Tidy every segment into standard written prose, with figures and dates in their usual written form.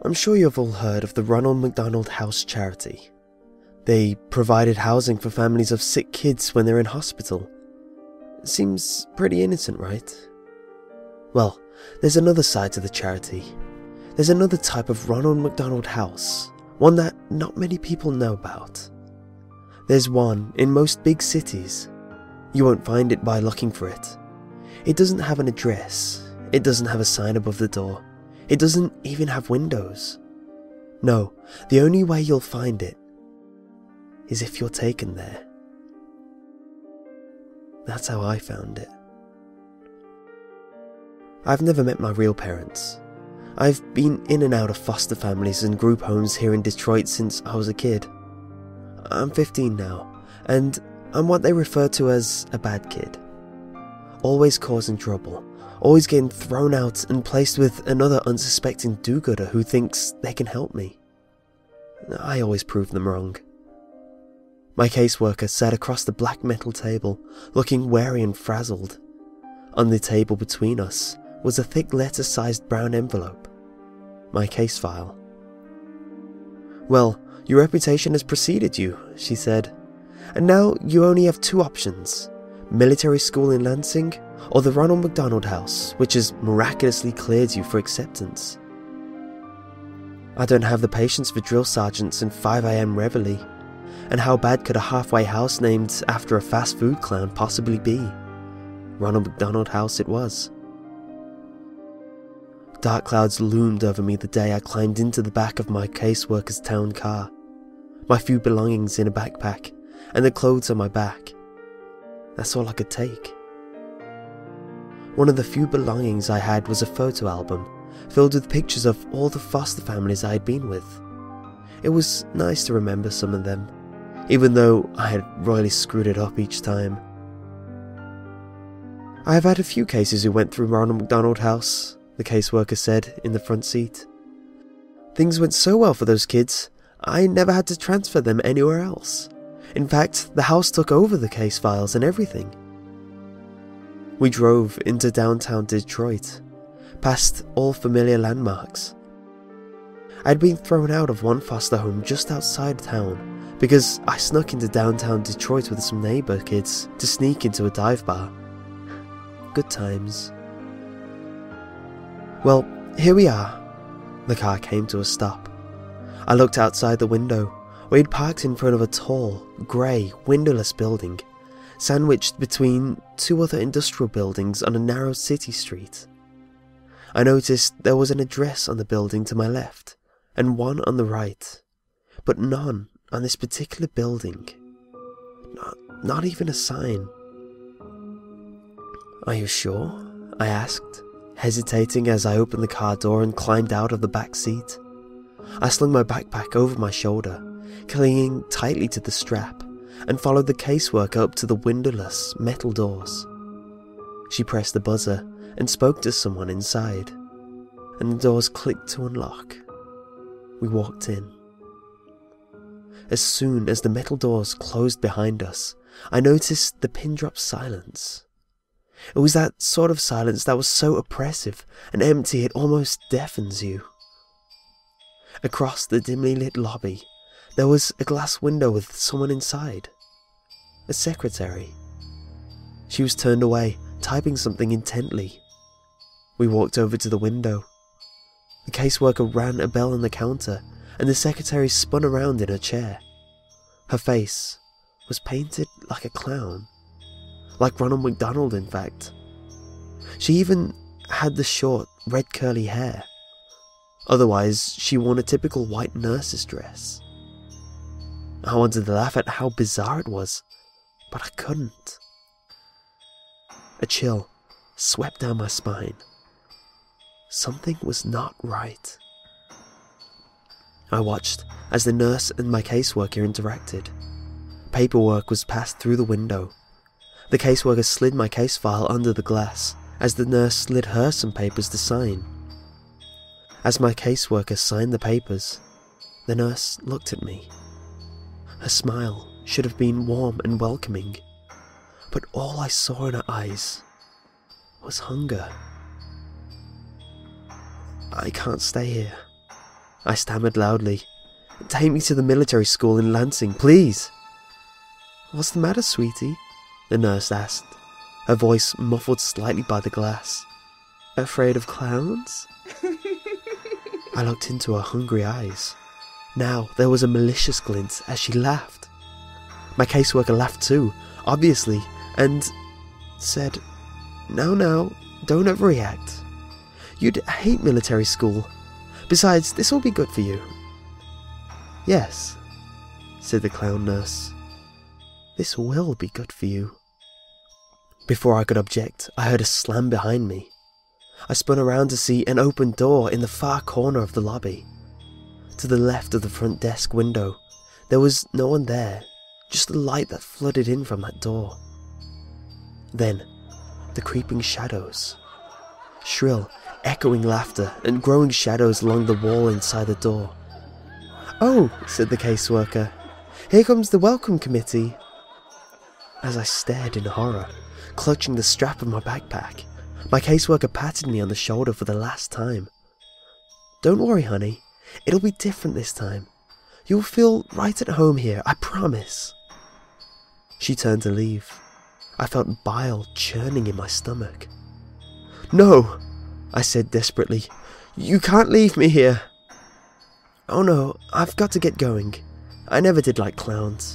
I'm sure you've all heard of the Ronald McDonald House charity. They provided housing for families of sick kids when they're in hospital. Seems pretty innocent, right? Well, there's another side to the charity. There's another type of Ronald McDonald House, one that not many people know about. There's one in most big cities. You won't find it by looking for it. It doesn't have an address. It doesn't have a sign above the door. It doesn't even have windows. No, the only way you'll find it is if you're taken there. That's how I found it. I've never met my real parents. I've been in and out of foster families and group homes here in Detroit since I was a kid. I'm 15 now, and I'm what they refer to as a bad kid. Always causing trouble, always getting thrown out and placed with another unsuspecting do-gooder who thinks they can help me. I always prove them wrong. My caseworker sat across the black metal table, looking wary and frazzled. On the table between us was a thick letter-sized brown envelope. My case file. "Well, your reputation has preceded you," she said. "And now you only have two options. Military school in Lansing, or the Ronald McDonald House, which has miraculously cleared you for acceptance. I don't have the patience for drill sergeants and 5 a.m. reveille. And how bad could a halfway house named after a fast food clown possibly be? Ronald McDonald House it was." Dark clouds loomed over me the day I climbed into the back of my caseworker's town car. My few belongings in a backpack, and the clothes on my back. That's all I could take. One of the few belongings I had was a photo album, filled with pictures of all the foster families I had been with. It was nice to remember some of them, even though I had royally screwed it up each time. "I have had a few cases who went through Ronald McDonald House," the caseworker said in the front seat. "Things went so well for those kids, I never had to transfer them anywhere else. In fact, the house took over the case files and everything." We drove into downtown Detroit, past all familiar landmarks. I'd been thrown out of one foster home just outside town because I snuck into downtown Detroit with some neighbor kids to sneak into a dive bar. Good times. Well, here we are. The car came to a stop. I looked outside the window. We'd parked in front of a tall, grey, windowless building, sandwiched between two other industrial buildings on a narrow city street. I noticed there was an address on the building to my left, and one on the right, but none on this particular building. Not even a sign. "Are you sure?" I asked, hesitating as I opened the car door and climbed out of the back seat. I slung my backpack over my shoulder, clinging tightly to the strap, and followed the caseworker up to the windowless metal doors. She pressed the buzzer and spoke to someone inside, and the doors clicked to unlock. We walked in. As soon as the metal doors closed behind us, I noticed the pin-drop silence. It was that sort of silence that was so oppressive and empty it almost deafens you. Across the dimly lit lobby, there was a glass window with someone inside. A secretary. She was turned away, typing something intently. We walked over to the window. The caseworker rang a bell on the counter, and the secretary spun around in her chair. Her face was painted like a clown. Like Ronald McDonald, in fact. She even had the short, red curly hair. Otherwise, she wore a typical white nurse's dress. I wanted to laugh at how bizarre it was, but I couldn't. A chill swept down my spine. Something was not right. I watched as the nurse and my caseworker interacted. Paperwork was passed through the window. The caseworker slid my case file under the glass as the nurse slid her some papers to sign. As my caseworker signed the papers, the nurse looked at me. Her smile should have been warm and welcoming, but all I saw in her eyes was hunger. "I can't stay here," I stammered loudly. "Take me to the military school in Lansing, please." "What's the matter, sweetie?" the nurse asked, her voice muffled slightly by the glass. "Afraid of clowns?" I looked into her hungry eyes. Now there was a malicious glint as she laughed. My caseworker laughed too, obviously, and said, Now, don't overreact. You'd hate military school. Besides, this will be good for you." "Yes," said the clown nurse. "This will be good for you." Before I could object, I heard a slam behind me. I spun around to see an open door in the far corner of the lobby. To the left of the front desk window, there was no one there, just the light that flooded in from that door. Then, the creeping shadows. Shrill, echoing laughter and growing shadows along the wall inside the door. "Oh," said the caseworker, "here comes the welcome committee." As I stared in horror, clutching the strap of my backpack, my caseworker patted me on the shoulder for the last time. "Don't worry, honey. It'll be different this time. You'll feel right at home here, I promise." She turned to leave. I felt bile churning in my stomach. "No," I said desperately. "You can't leave me here." "Oh no, I've got to get going. I never did like clowns."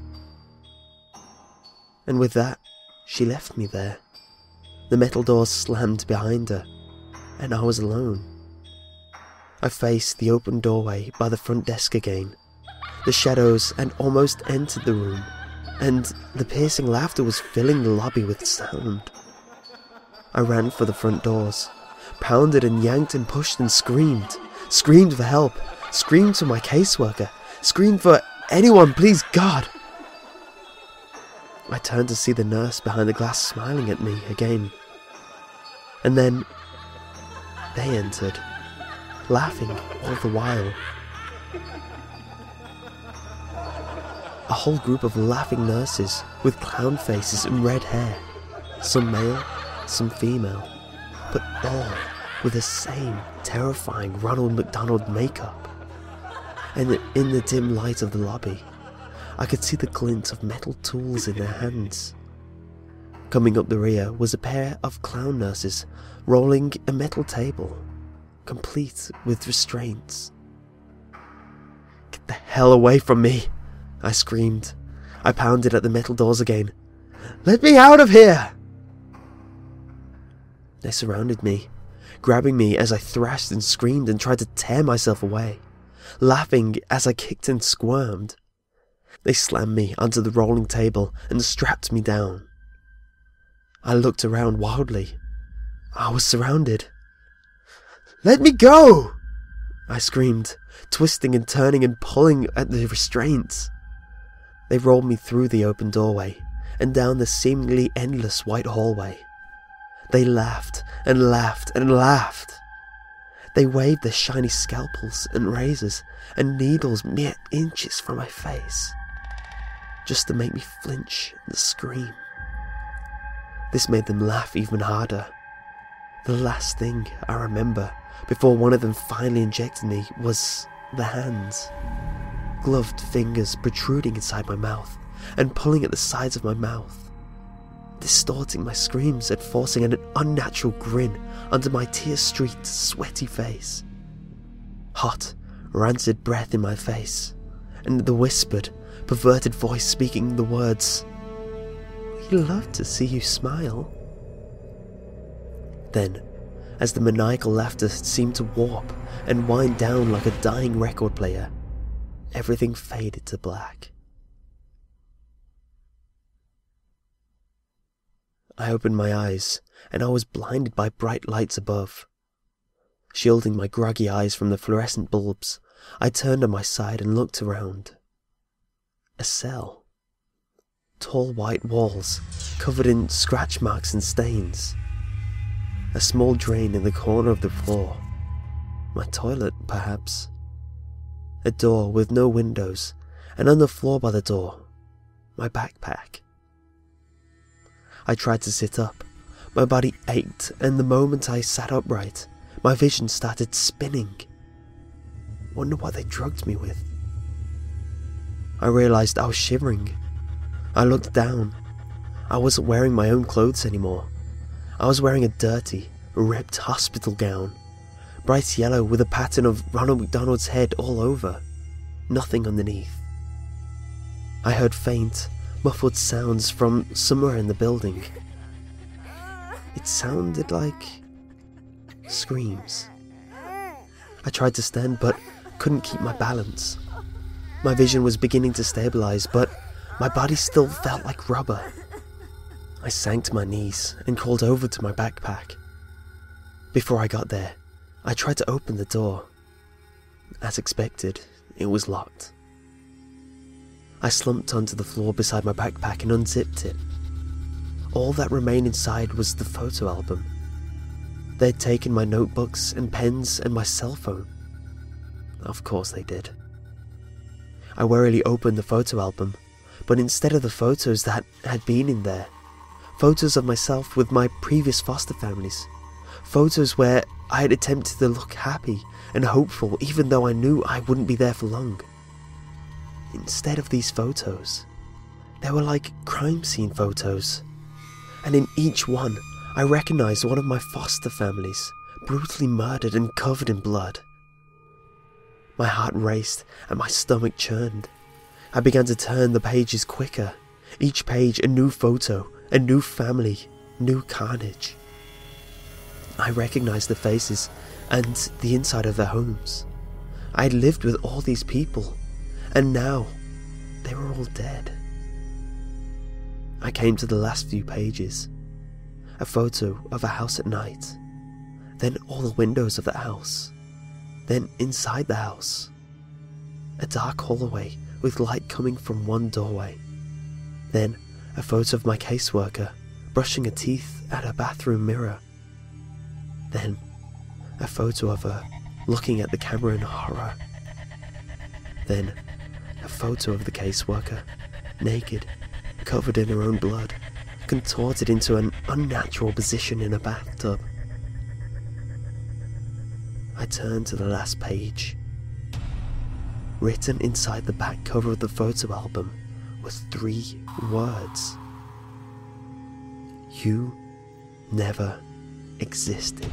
And with that, she left me there. The metal doors slammed behind her, and I was alone. I faced the open doorway by the front desk again, the shadows, and almost entered the room, and the piercing laughter was filling the lobby with sound. I ran for the front doors, pounded and yanked and pushed and screamed for help, screamed for my caseworker, screamed for anyone, please God. I turned to see the nurse behind the glass smiling at me again. And then they entered, laughing all the while. A whole group of laughing nurses with clown faces and red hair, some male, some female, but all with the same terrifying Ronald McDonald makeup. And in the dim light of the lobby, I could see the glint of metal tools in their hands. Coming up the rear was a pair of clown nurses rolling a metal table, complete with restraints. "Get the hell away from me!" I screamed. I pounded at the metal doors again. "Let me out of here!" They surrounded me, grabbing me as I thrashed and screamed and tried to tear myself away, laughing as I kicked and squirmed. They slammed me onto the rolling table and strapped me down. I looked around wildly. I was surrounded. "Let me go!" I screamed, twisting and turning and pulling at the restraints. They rolled me through the open doorway and down the seemingly endless white hallway. They laughed and laughed and laughed. They waved their shiny scalpels and razors and needles mere inches from my face, just to make me flinch and scream. This made them laugh even harder. The last thing I remember before one of them finally injected me was the hands. Gloved fingers protruding inside my mouth and pulling at the sides of my mouth, distorting my screams and forcing an unnatural grin under my tear-streaked, sweaty face. Hot, rancid breath in my face, and the whispered, perverted voice speaking the words, "We love to see you smile." Then, as the maniacal laughter seemed to warp and wind down like a dying record player, everything faded to black. I opened my eyes, and I was blinded by bright lights above. Shielding my groggy eyes from the fluorescent bulbs, I turned on my side and looked around. A cell. Tall white walls, covered in scratch marks and stains. A small drain in the corner of the floor. My toilet, perhaps. A door with no windows, and on the floor by the door, my backpack. I tried to sit up. My body ached, and the moment I sat upright, my vision started spinning. Wonder what they drugged me with. I realised I was shivering. I looked down. I wasn't wearing my own clothes anymore. I was wearing a dirty, ripped hospital gown, bright yellow with a pattern of Ronald McDonald's head all over, nothing underneath. I heard faint, muffled sounds from somewhere in the building. It sounded like screams. I tried to stand but couldn't keep my balance. My vision was beginning to stabilise, but my body still felt like rubber. I sank to my knees and crawled over to my backpack. Before I got there, I tried to open the door. As expected, it was locked. I slumped onto the floor beside my backpack and unzipped it. All that remained inside was the photo album. They'd taken my notebooks and pens and my cell phone. Of course they did. I warily opened the photo album, but instead of the photos that had been in there, photos of myself with my previous foster families, photos where I had attempted to look happy and hopeful even though I knew I wouldn't be there for long. Instead of these photos, they were like crime scene photos, and in each one I recognised one of my foster families, brutally murdered and covered in blood. My heart raced and my stomach churned. I began to turn the pages quicker, each page a new photo, a new family, new carnage. I recognised the faces and the inside of their homes. I had lived with all these people, and now they were all dead. I came to the last few pages. A photo of a house at night, then all the windows of the house, then inside the house, a dark hallway with light coming from one doorway, then a photo of my caseworker brushing her teeth at her bathroom mirror, then a photo of her looking at the camera in horror, then a photo of the caseworker, naked, covered in her own blood, contorted into an unnatural position in a bathtub. I turned to the last page. Written inside the back cover of the photo album were 3 words. You never existed.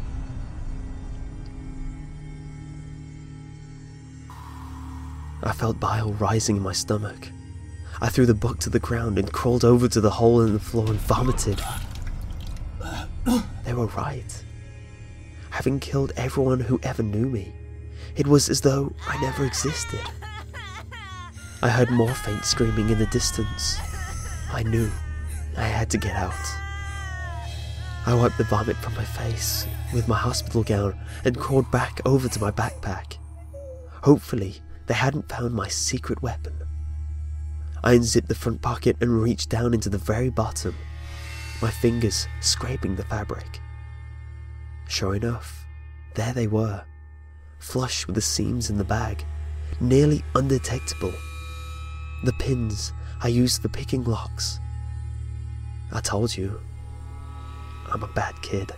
I felt bile rising in my stomach. I threw the book to the ground and crawled over to the hole in the floor and vomited. They were right. Having killed everyone who ever knew me, it was as though I never existed. I heard more faint screaming in the distance. I knew I had to get out. I wiped the vomit from my face with my hospital gown and crawled back over to my backpack. Hopefully, they hadn't found my secret weapon. I unzipped the front pocket and reached down into the very bottom, my fingers scraping the fabric. Sure enough, there they were, flush with the seams in the bag, nearly undetectable. The pins I used for picking locks. I told you, I'm a bad kid.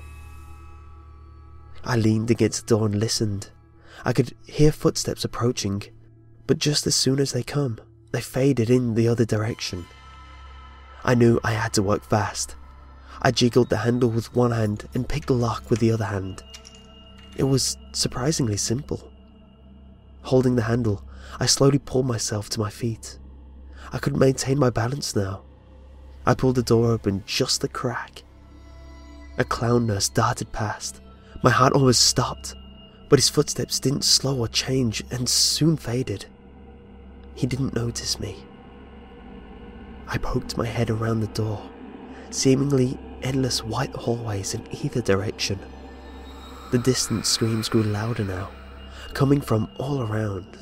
I leaned against the door and listened. I could hear footsteps approaching, but just as soon as they come, they faded in the other direction. I knew I had to work fast. I jiggled the handle with one hand and picked the lock with the other hand. It was surprisingly simple. Holding the handle, I slowly pulled myself to my feet. I could maintain my balance now. I pulled the door open just a crack. A clown nurse darted past. My heart almost stopped, but his footsteps didn't slow or change and soon faded. He didn't notice me. I poked my head around the door, seemingly endless white hallways in either direction. The distant screams grew louder now, coming from all around.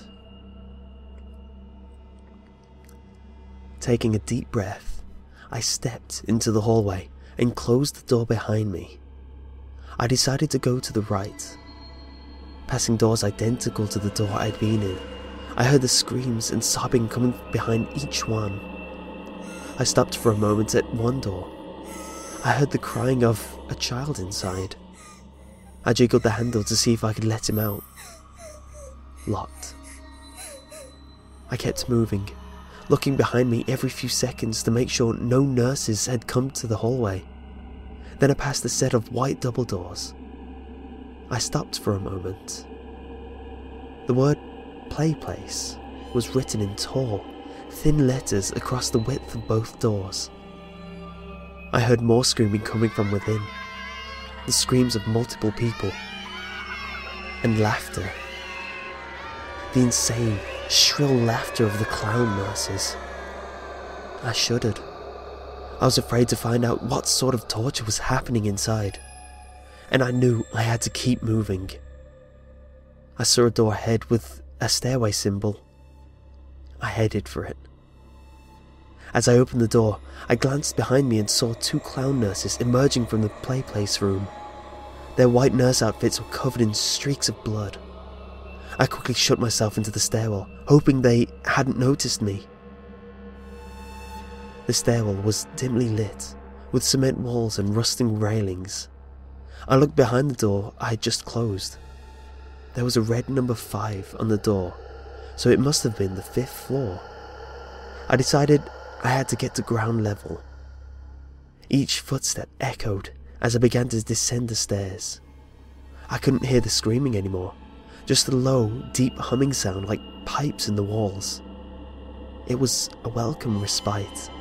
Taking a deep breath, I stepped into the hallway and closed the door behind me. I decided to go to the right. Passing doors identical to the door I'd been in, I heard the screams and sobbing coming behind each one. I stopped for a moment at one door. I heard the crying of a child inside. I jiggled the handle to see if I could let him out. locked. I kept moving, looking behind me every few seconds to make sure no nurses had come to the hallway. Then I passed a set of white double doors. I stopped for a moment. The word "play place" was written in tall, thin letters across the width of both doors. I heard more screaming coming from within, the screams of multiple people, and laughter. The insane, shrill laughter of the clown nurses. I shuddered. I was afraid to find out what sort of torture was happening inside, and I knew I had to keep moving. I saw a door ahead with a stairway symbol. I headed for it. As I opened the door, I glanced behind me and saw two clown nurses emerging from the play place room. Their white nurse outfits were covered in streaks of blood. I quickly shut myself into the stairwell, hoping they hadn't noticed me. The stairwell was dimly lit, with cement walls and rusting railings. I looked behind the door I had just closed. There was a red number 5 on the door, so it must have been the 5th floor. I decided I had to get to ground level. Each footstep echoed as I began to descend the stairs. I couldn't hear the screaming anymore, just a low, deep humming sound like pipes in the walls. It was a welcome respite.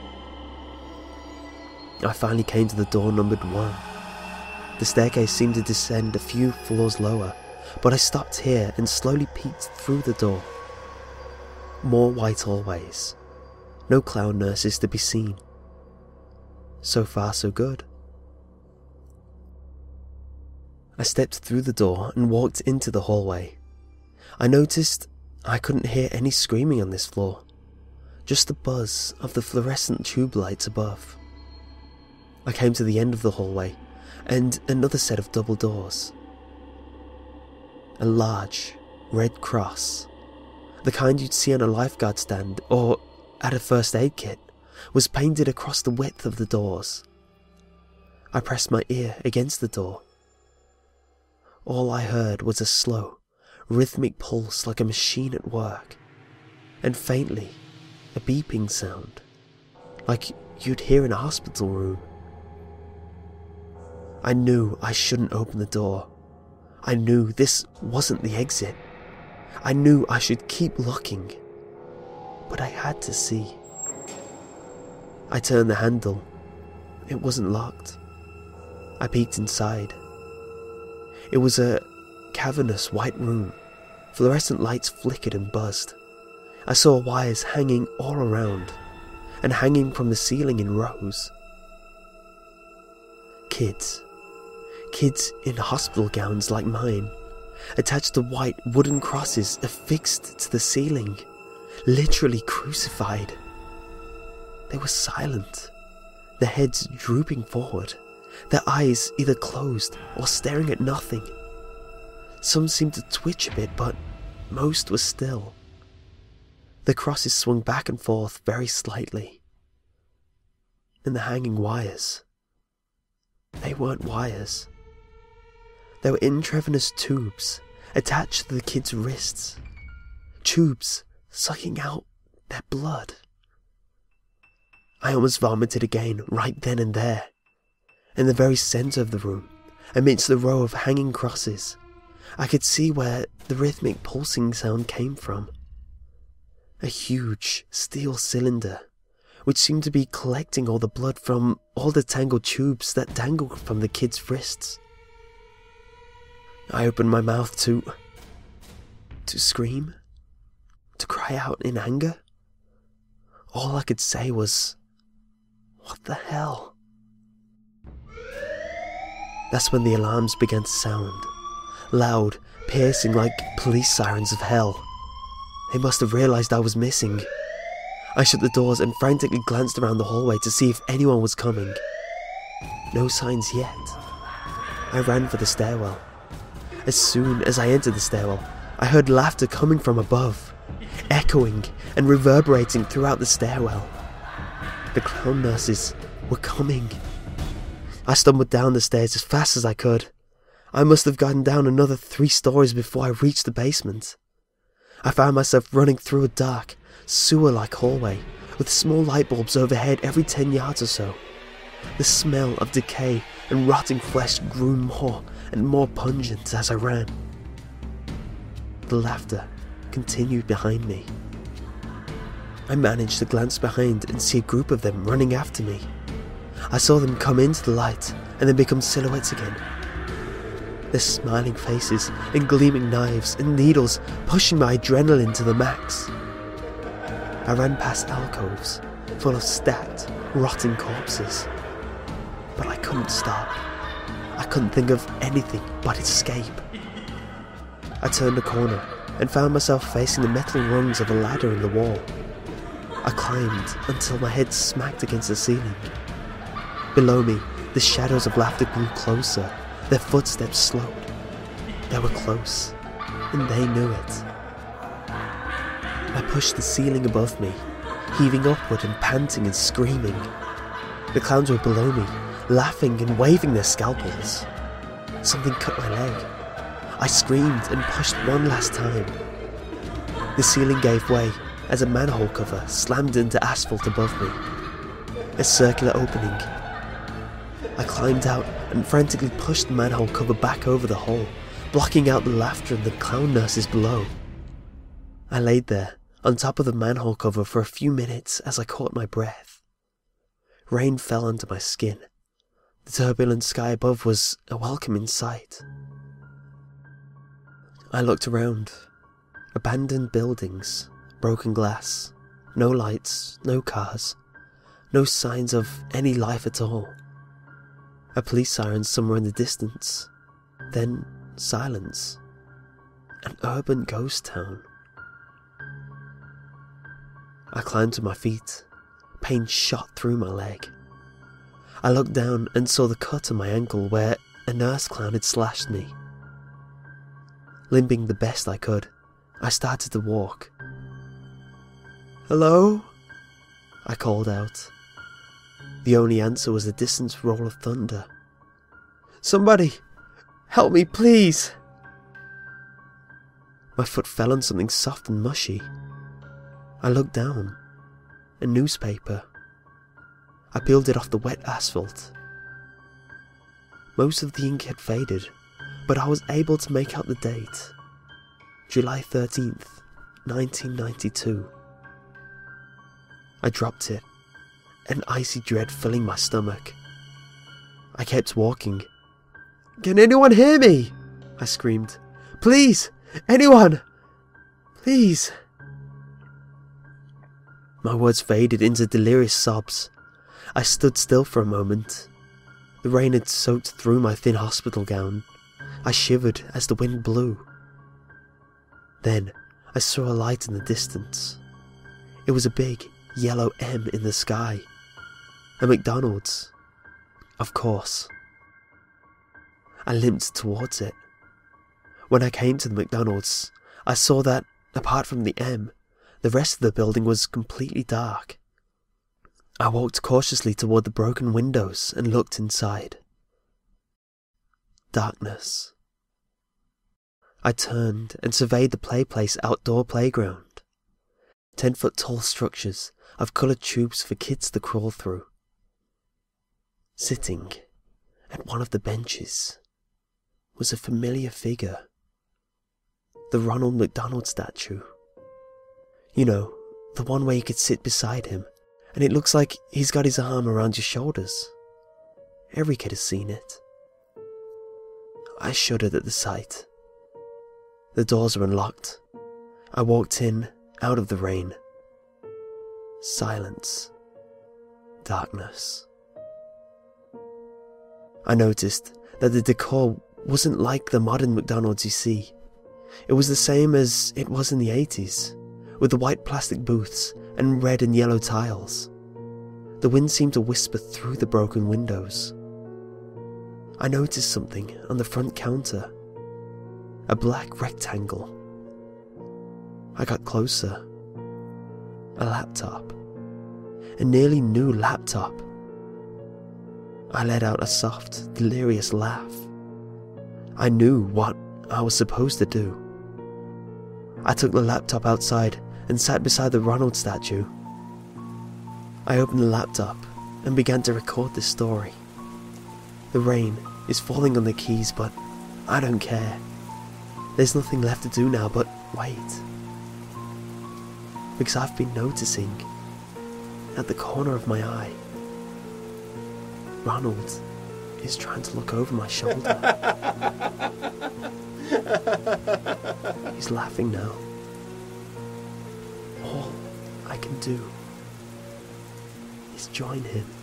I finally came to the door numbered 1. The staircase seemed to descend a few floors lower, but I stopped here and slowly peeked through the door. More white hallways. No clown nurses to be seen. So far, so good. I stepped through the door and walked into the hallway. I noticed I couldn't hear any screaming on this floor, just the buzz of the fluorescent tube lights above. I came to the end of the hallway and another set of double doors. A large red cross, the kind you'd see on a lifeguard stand or at a first aid kit, was painted across the width of the doors. I pressed my ear against the door. All I heard was a slow, rhythmic pulse like a machine at work, and faintly, a beeping sound, like you'd hear in a hospital room. I knew I shouldn't open the door. I knew this wasn't the exit. I knew I should keep looking, but I had to see. I turned the handle. It wasn't locked. I peeked inside. It was a cavernous white room. Fluorescent lights flickered and buzzed. I saw wires hanging all around, and hanging from the ceiling in rows. Kids in hospital gowns like mine, attached to white wooden crosses affixed to the ceiling, literally crucified. They were silent, their heads drooping forward, their eyes either closed or staring at nothing. Some seemed to twitch a bit, but most were still. The crosses swung back and forth very slightly. And the hanging wires, they weren't wires. They were intravenous tubes attached to the kids' wrists. Tubes sucking out their blood. I almost vomited again right then and there. In the very centre of the room, amidst the row of hanging crosses, I could see where the rhythmic pulsing sound came from. A huge steel cylinder, which seemed to be collecting all the blood from all the tangled tubes that dangled from the kids' wrists. I opened my mouth to scream, to cry out in anger. All I could say was, "What the hell?" That's when the alarms began to sound, loud, piercing like police sirens of hell. They must have realised I was missing. I shut the doors and frantically glanced around the hallway to see if anyone was coming. No signs yet. I ran for the stairwell. As soon as I entered the stairwell, I heard laughter coming from above, echoing and reverberating throughout the stairwell. The clown nurses were coming. I stumbled down the stairs as fast as I could. I must have gotten down another 3 stories before I reached the basement. I found myself running through a dark, sewer-like hallway with small light bulbs overhead every 10 yards or so. The smell of decay and rotting flesh grew more and more pungent as I ran. The laughter continued behind me. I managed to glance behind and see a group of them running after me. I saw them come into the light and then become silhouettes again. Their smiling faces and gleaming knives and needles pushing my adrenaline to the max. I ran past alcoves full of stacked, rotting corpses. But I couldn't stop. I couldn't think of anything but escape. I turned a corner and found myself facing the metal rungs of a ladder in the wall. I climbed until my head smacked against the ceiling. Below me, the shadows of laughter grew closer. Their footsteps slowed. They were close, and they knew it. I pushed the ceiling above me, heaving upward and panting and screaming. The clowns were below me, laughing and waving their scalpels. Something cut my leg. I screamed and pushed one last time. The ceiling gave way as a manhole cover slammed into asphalt above me. A circular opening. I climbed out and frantically pushed the manhole cover back over the hole, blocking out the laughter of the clown nurses below. I laid there, on top of the manhole cover for a few minutes as I caught my breath. Rain fell onto my skin. The turbulent sky above was a welcoming sight. I looked around. Abandoned buildings, broken glass, no lights, no cars, no signs of any life at all. A police siren somewhere in the distance, then silence. An urban ghost town. I climbed to my feet. Pain shot through my leg. I looked down and saw the cut on my ankle where a nurse clown had slashed me. Limping the best I could, I started to walk. "Hello?" I called out. The only answer was a distant roll of thunder. "Somebody, help me, please!" My foot fell on something soft and mushy. I looked down. A newspaper. I peeled it off the wet asphalt. Most of the ink had faded, but I was able to make out the date. July 13th, 1992. I dropped it, an icy dread filling my stomach. I kept walking. "Can anyone hear me?" I screamed. "Please! Anyone! Please!" My words faded into delirious sobs. I stood still for a moment. The rain had soaked through my thin hospital gown. I shivered as the wind blew. Then I saw a light in the distance. It was a big, yellow M in the sky. A McDonald's. Of course. I limped towards it. When I came to the McDonald's, I saw that, apart from the M, the rest of the building was completely dark. I walked cautiously toward the broken windows and looked inside. Darkness. I turned and surveyed the play place outdoor playground. 10-foot-tall structures of coloured tubes for kids to crawl through. Sitting at one of the benches was a familiar figure. The Ronald McDonald statue. You know, the one where you could sit beside him, and it looks like he's got his arm around your shoulders. Every kid has seen it. I shuddered at the sight. The doors were unlocked. I walked in, out of the rain. Silence. Darkness. I noticed that the decor wasn't like the modern McDonald's you see. It was the same as it was in the 80s, with the white plastic booths and red and yellow tiles. The wind seemed to whisper through the broken windows. I noticed something on the front counter. A black rectangle. I got closer. A laptop. A nearly new laptop. I let out a soft, delirious laugh. I knew what I was supposed to do. I took the laptop outside and sat beside the Ronald statue. I opened the laptop and began to record this story. The rain is falling on the keys, but I don't care. There's nothing left to do now but wait. Because I've been noticing, at the corner of my eye, Ronald is trying to look over my shoulder. He's laughing now. All I can do is join him.